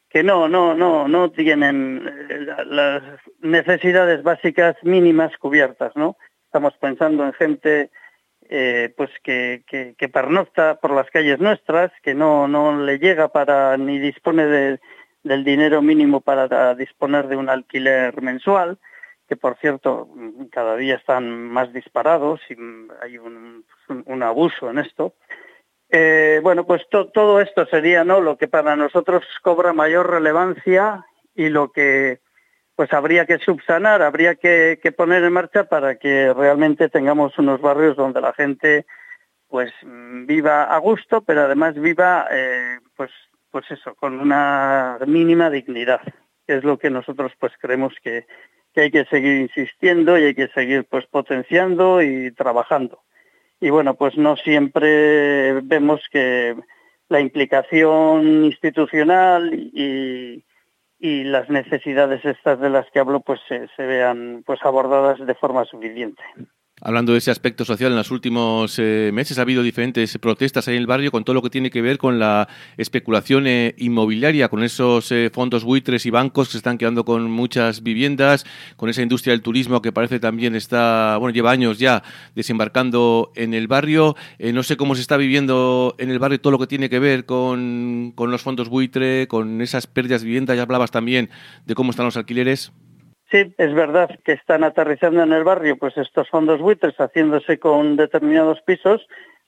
no tienen las necesidades básicas mínimas cubiertas, ¿no? Estamos pensando en gente pues que pernocta por las calles nuestras, que no le llega para ni dispone del dinero mínimo para disponer de un alquiler mensual, que por cierto cada día están más disparados y hay un abuso en esto. Bueno, pues todo esto sería, ¿no?, lo que para nosotros cobra mayor relevancia y lo que pues habría que subsanar, habría que poner en marcha para que realmente tengamos unos barrios donde la gente pues viva a gusto, pero además viva pues eso, con una mínima dignidad, que es lo que nosotros pues creemos que hay que seguir insistiendo y hay que seguir pues potenciando y trabajando. Y bueno, pues no siempre vemos que la implicación institucional y las necesidades estas de las que hablo pues se vean pues abordadas de forma suficiente. Hablando de ese aspecto social, en los últimos meses ha habido diferentes protestas ahí en el barrio con todo lo que tiene que ver con la especulación inmobiliaria, con esos fondos buitres y bancos que se están quedando con muchas viviendas, con esa industria del turismo que parece también lleva años ya desembarcando en el barrio. No sé cómo se está viviendo en el barrio todo lo que tiene que ver con los fondos buitre, con esas pérdidas de vivienda. Ya hablabas también de cómo están los alquileres. Sí, es verdad que están aterrizando en el barrio pues estos fondos buitres haciéndose con determinados pisos,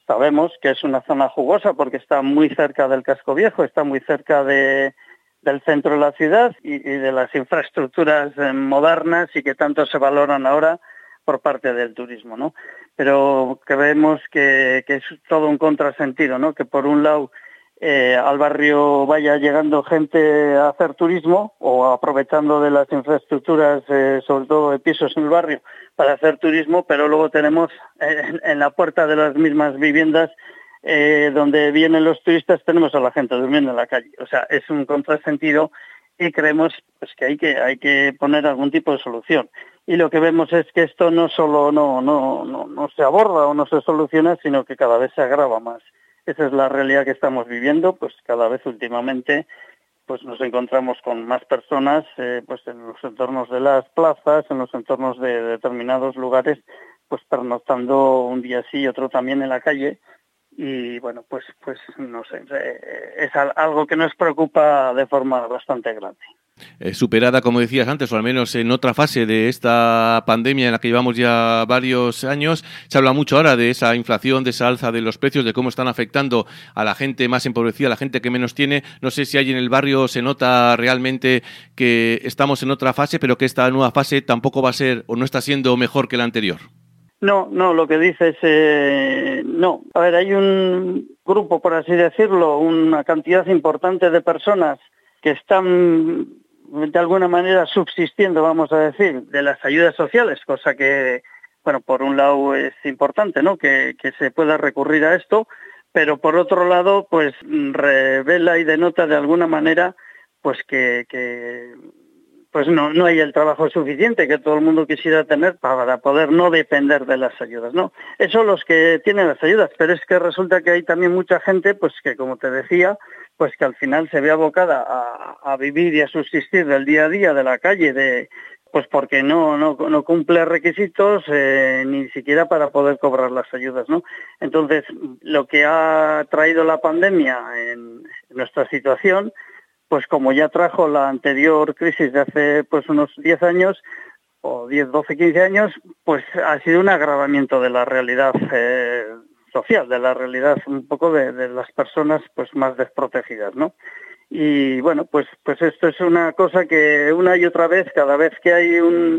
Sabemos que es una zona jugosa porque está muy cerca del casco viejo, está muy cerca del centro de la ciudad y de las infraestructuras modernas y que tanto se valoran ahora por parte del turismo, ¿no? Pero creemos que es todo un contrasentido, ¿no? Que por un lado al barrio vaya llegando gente a hacer turismo o aprovechando de las infraestructuras, sobre todo de pisos en el barrio, para hacer turismo, pero luego tenemos en la puerta de las mismas viviendas donde vienen los turistas, tenemos a la gente durmiendo en la calle. O sea, es un contrasentido y creemos pues que hay que poner algún tipo de solución. Y lo que vemos es que esto no solo no se aborda o no se soluciona, sino que cada vez se agrava más. Esa es la realidad que estamos viviendo, pues cada vez últimamente pues nos encontramos con más personas pues en los entornos de las plazas, en los entornos de determinados lugares, pues pernoctando un día sí y otro también en la calle. Y bueno, pues no sé, es algo que nos preocupa de forma bastante grande. Superada, como decías antes, o al menos en otra fase de esta pandemia en la que llevamos ya varios años, se habla mucho ahora de esa inflación, de esa alza de los precios, de cómo están afectando a la gente más empobrecida, a la gente que menos tiene. No sé si ahí en el barrio se nota realmente que estamos en otra fase, pero que esta nueva fase tampoco va a ser o no está siendo mejor que la anterior. No, lo que dices, no. A ver, hay un grupo, por así decirlo, una cantidad importante de personas que están de alguna manera subsistiendo, vamos a decir, de las ayudas sociales, cosa que, bueno, por un lado es importante, ¿no? Que se pueda recurrir a esto, pero por otro lado, pues revela y denota de alguna manera, pues que pues no hay el trabajo suficiente que todo el mundo quisiera tener para poder no depender de las ayudas, ¿no? Eso los que tienen las ayudas, pero es que resulta que hay también mucha gente, pues que como te decía, pues que al final se ve abocada a vivir y a subsistir del día a día de la calle, pues porque no cumple requisitos ni siquiera para poder cobrar las ayudas, ¿no? Entonces, lo que ha traído la pandemia en nuestra situación, pues como ya trajo la anterior crisis de hace pues unos 10 años, o 10, 12, 15 años, pues ha sido un agravamiento de la realidad social, de la realidad un poco de las personas pues más desprotegidas, ¿no? Y bueno, pues esto es una cosa que una y otra vez, cada vez que hay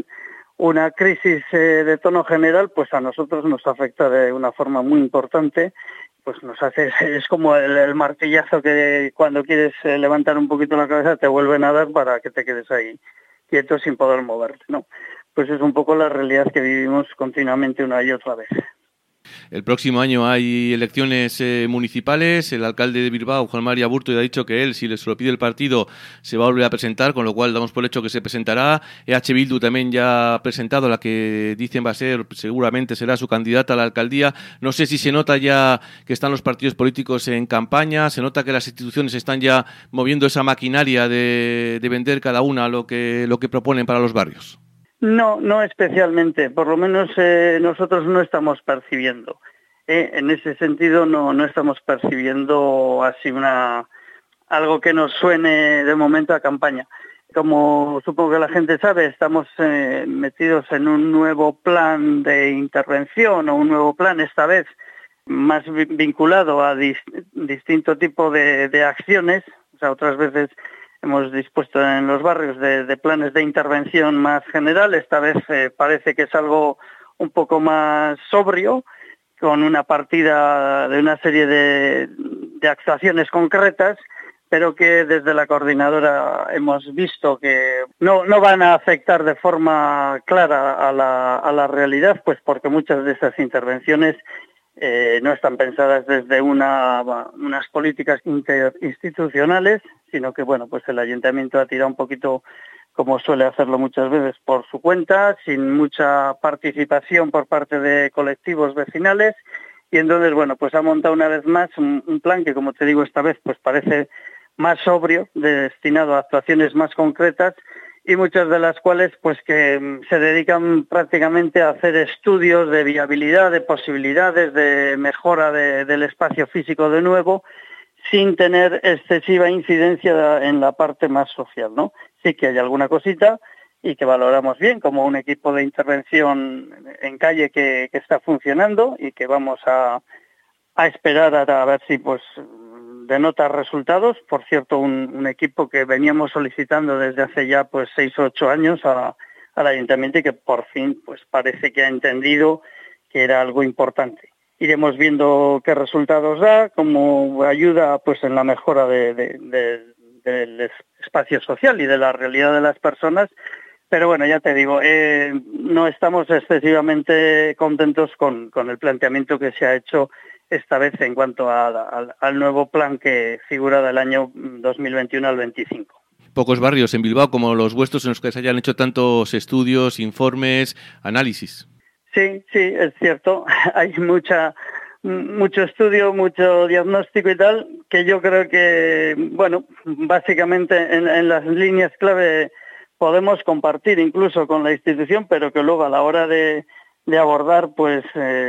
una crisis de tono general, pues a nosotros nos afecta de una forma muy importante. Pues nos hace, es como el martillazo que cuando quieres levantar un poquito la cabeza te vuelven a dar para que te quedes ahí quieto sin poder moverte, ¿no? Pues es un poco la realidad que vivimos continuamente una y otra vez. El próximo año hay elecciones municipales. El alcalde de Bilbao, Juan Mari Aburto, ya ha dicho que él, si se lo pide el partido, se va a volver a presentar, con lo cual damos por hecho que se presentará. EH Bildu también ya ha presentado la que dicen va a ser, seguramente será su candidata a la alcaldía. No sé si se nota ya que están los partidos políticos en campaña, se nota que las instituciones están ya moviendo esa maquinaria de vender cada una lo que proponen para los barrios. No especialmente, por lo menos nosotros no estamos percibiendo. En ese sentido no estamos percibiendo así algo que nos suene de momento a campaña. Como supongo que la gente sabe, estamos metidos en un nuevo plan de intervención o un nuevo plan esta vez más vinculado a distinto tipo de acciones. O sea, otras veces hemos dispuesto en los barrios de planes de intervención más general. Esta vez parece que es algo un poco más sobrio, con una partida de una serie de actuaciones concretas, pero que desde la coordinadora hemos visto que no van a afectar de forma clara a la realidad, pues porque muchas de esas intervenciones no están pensadas desde unas políticas interinstitucionales, sino que bueno, pues el ayuntamiento ha tirado un poquito, como suele hacerlo muchas veces, por su cuenta, sin mucha participación por parte de colectivos vecinales, y entonces bueno, pues ha montado una vez más un plan que, como te digo, esta vez pues parece más sobrio, destinado a actuaciones más concretas, y muchas de las cuales pues que se dedican prácticamente a hacer estudios de viabilidad, de posibilidades, de mejora del espacio físico de nuevo, sin tener excesiva incidencia en la parte más social, ¿no? Sí que hay alguna cosita y que valoramos bien, como un equipo de intervención en calle que está funcionando y que vamos a a esperar a ver si pues denota resultados. Por cierto, un equipo que veníamos solicitando desde hace ya pues 6 o 8 años al ayuntamiento y que por fin pues parece que ha entendido que era algo importante. Iremos viendo qué resultados da, cómo ayuda pues en la mejora del espacio social y de la realidad de las personas. Pero bueno, ya te digo, no estamos excesivamente contentos con el planteamiento que se ha hecho esta vez en cuanto al nuevo plan que figura del año 2021 al 25. Pocos barrios en Bilbao como los vuestros en los que se hayan hecho tantos estudios, informes, análisis. Sí, es cierto. Hay mucho estudio, mucho diagnóstico y tal, que yo creo que, bueno, básicamente en las líneas clave podemos compartir incluso con la institución, pero que luego a la hora de abordar, pues,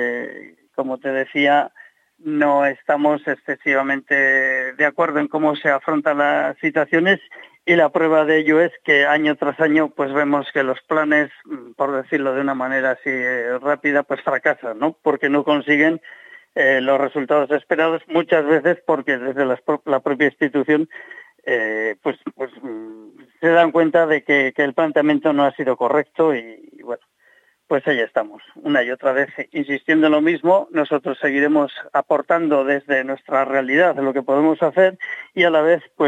como te decía, no estamos excesivamente de acuerdo en cómo se afrontan las situaciones, y la prueba de ello es que año tras año pues vemos que los planes, por decirlo de una manera así rápida, pues fracasan, ¿no? Porque no consiguen los resultados esperados, muchas veces porque desde la propia institución pues se dan cuenta de que el planteamiento no ha sido correcto y bueno, pues ahí estamos, una y otra vez insistiendo en lo mismo. Nosotros seguiremos aportando desde nuestra realidad lo que podemos hacer y a la vez pues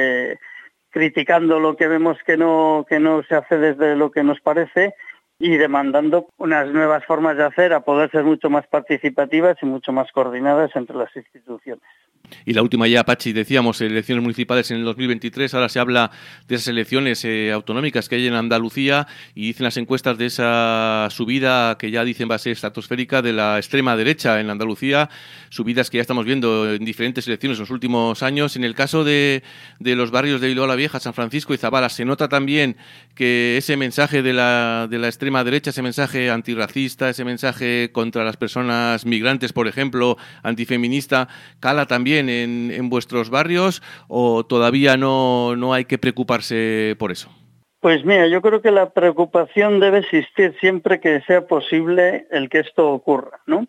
criticando lo que vemos que no se hace desde lo que nos parece y demandando unas nuevas formas de hacer a poder ser mucho más participativas y mucho más coordinadas entre las instituciones. Y la última ya, Pachi, decíamos, elecciones municipales en el 2023, ahora se habla de esas elecciones autonómicas que hay en Andalucía y dicen las encuestas de esa subida que ya dicen va a ser estratosférica de la extrema derecha en Andalucía, subidas que ya estamos viendo en diferentes elecciones en los últimos años. En el caso de los barrios de Bilbao la Vieja, San Francisco y Zabala, se nota también que ese mensaje de la extrema derecha, ese mensaje antirracista, ese mensaje contra las personas migrantes, por ejemplo, antifeminista, cala también en vuestros barrios, o todavía no hay que preocuparse por eso? Pues mira, yo creo que la preocupación debe existir siempre que sea posible el que esto ocurra, ¿no?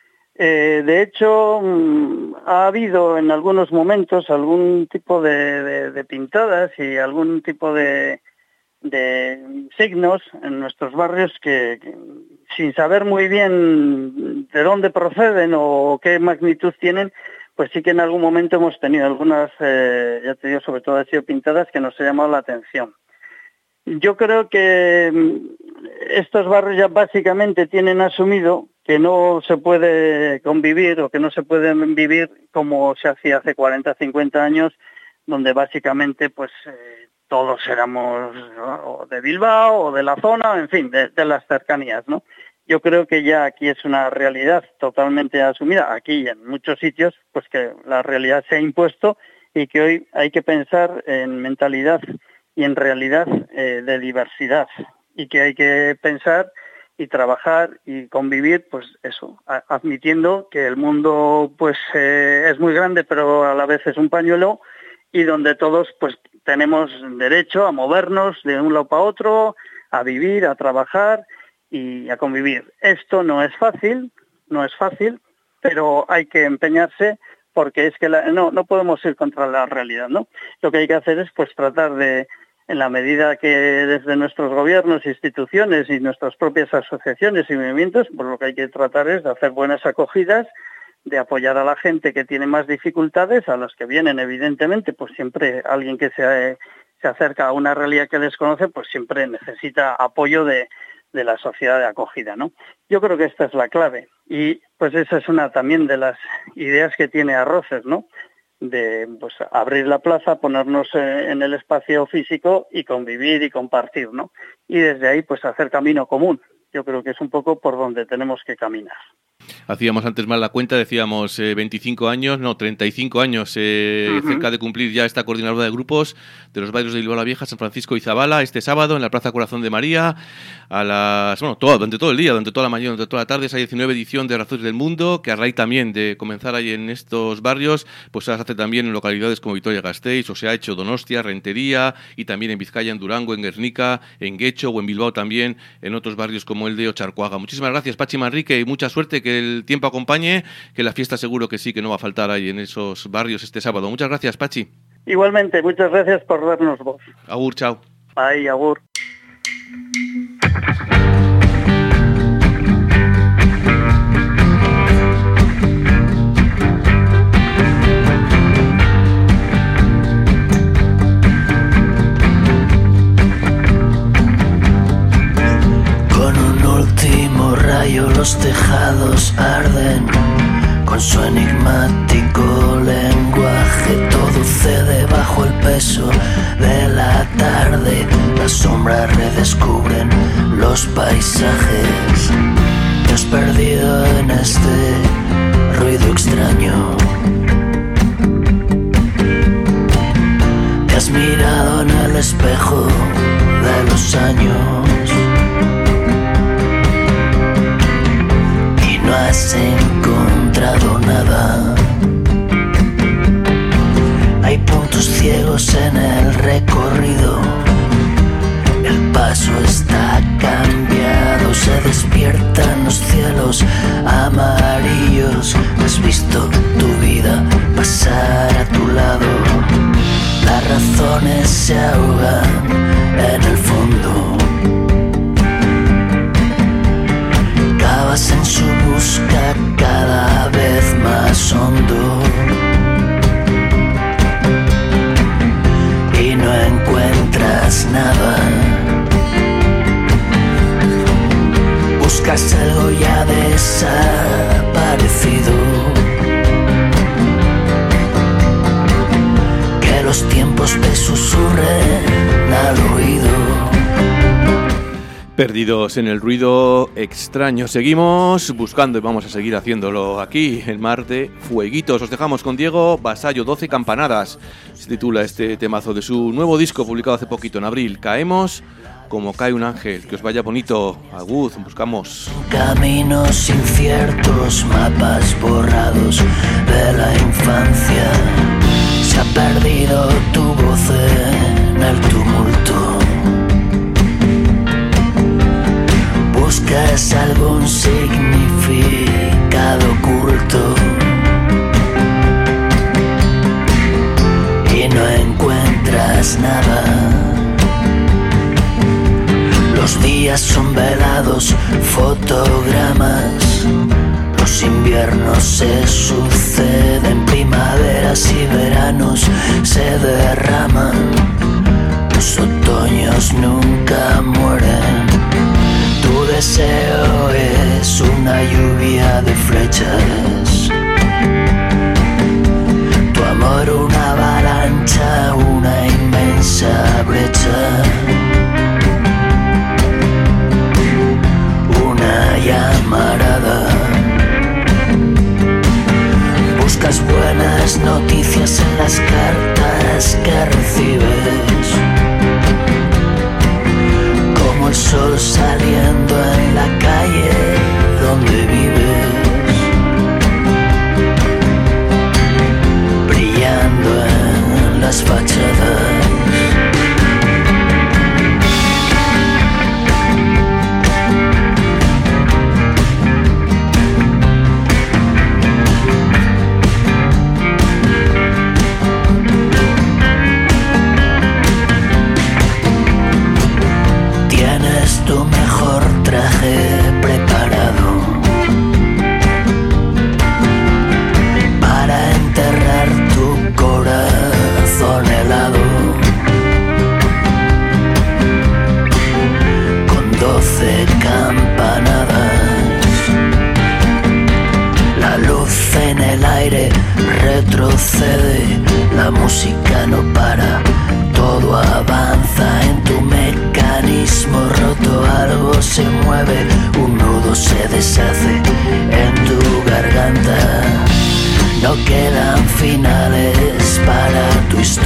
De hecho, ha habido en algunos momentos algún tipo de pintadas y algún tipo de signos en nuestros barrios que sin saber muy bien de dónde proceden o qué magnitud tienen, pues sí que en algún momento hemos tenido algunas, ya te digo, sobre todo han sido pintadas que nos ha llamado la atención. Yo creo que estos barrios ya básicamente tienen asumido que no se puede convivir o que no se puede vivir como se hacía hace 40, 50 años, donde básicamente pues todos éramos o de Bilbao o de la zona, en fin, de las cercanías, ¿no? Yo creo que ya aquí es una realidad totalmente asumida, aquí y en muchos sitios, pues que la realidad se ha impuesto y que hoy hay que pensar en mentalidad y en realidad de diversidad, y que hay que pensar y trabajar y convivir, pues eso, admitiendo que el mundo pues es muy grande, pero a la vez es un pañuelo, y donde todos pues tenemos derecho a movernos de un lado para otro, a vivir, a trabajar y a convivir. Esto no es fácil, pero hay que empeñarse, porque es que no podemos ir contra la realidad, ¿no? Lo que hay que hacer es pues tratar de, en la medida que desde nuestros gobiernos, instituciones y nuestras propias asociaciones y movimientos, pues lo que hay que tratar es de hacer buenas acogidas, de apoyar a la gente que tiene más dificultades, a los que vienen evidentemente, pues siempre alguien que se acerca a una realidad que desconoce, pues siempre necesita apoyo de la sociedad de acogida, ¿no? Yo creo que esta es la clave, y pues esa es una también de las ideas que tiene Arroces, ¿no? De pues abrir la plaza, ponernos en el espacio físico y convivir y compartir, ¿no? Y desde ahí pues hacer camino común. Yo creo que es un poco por donde tenemos que caminar. Hacíamos antes mal la cuenta, decíamos 25 años, no, 35 años, cerca de cumplir ya esta coordinadora de grupos de los barrios de Bilbao la Vieja, San Francisco y Zabala, este sábado en la Plaza Corazón de María, durante todo el día, durante toda la mañana, durante toda la tarde, esa 19 edición de Razones del Mundo, que a raíz también de comenzar ahí en estos barrios, pues se hace también en localidades como Vitoria-Gasteiz, o se ha hecho Donostia, Rentería, y también en Vizcaya, en Durango, en Guernica, en Guecho o en Bilbao también, en otros barrios como el de Ocharcoaga. Muchísimas gracias, Pachi Manrique, y mucha suerte, que el tiempo acompañe, que la fiesta seguro que sí, que no va a faltar ahí en esos barrios este sábado. Muchas gracias, Pachi. Igualmente, muchas gracias por darnos voz. Agur, chao. Bye, agur. Rayo, los tejados arden con su enigmático lenguaje. Todo cede bajo el peso de la tarde. Las sombras redescubren los paisajes. Te has perdido en este ruido extraño. Te has mirado en el espejo de los años. No has encontrado nada. Hay puntos ciegos en el recorrido. El paso está cambiado. Se despiertan los cielos amarillos. Has visto tu vida pasar a tu lado. Las razones se ahogan en el fondo. Cavas en su busca cada vez más hondo y no encuentras nada. Buscas algo ya desaparecido, que los tiempos te susurren al oído. Perdidos en el ruido extraño. Seguimos buscando y vamos a seguir haciéndolo aquí en Mar de Fueguitos. Os dejamos con Diego Basayo, 12 campanadas. Se titula este temazo de su nuevo disco publicado hace poquito, en abril. Caemos como cae un ángel. Que os vaya bonito. Agud, buscamos. Caminos inciertos, mapas borrados de la infancia. Se ha perdido tu voz en el tumulto. Buscas algún significado oculto y no encuentras nada. Los días son velados, fotogramas. Los inviernos se suceden, primaveras y veranos se derraman. Los otoños nunca mueren. Tu deseo es una lluvia de flechas. Tu amor una avalancha, una inmensa brecha. Una llamarada. Buscas buenas noticias en las cartas que recibes. Como el sol saliendo en la calle donde vives, brillando en las fachadas. Tu mejor traje preparado para enterrar tu corazón helado. Con 12 campanadas, la luz en el aire retrocede, la música no para, todo avanza en tu mecanismo roto, algo se mueve, un nudo se deshace en tu garganta. No quedan finales para tu historia.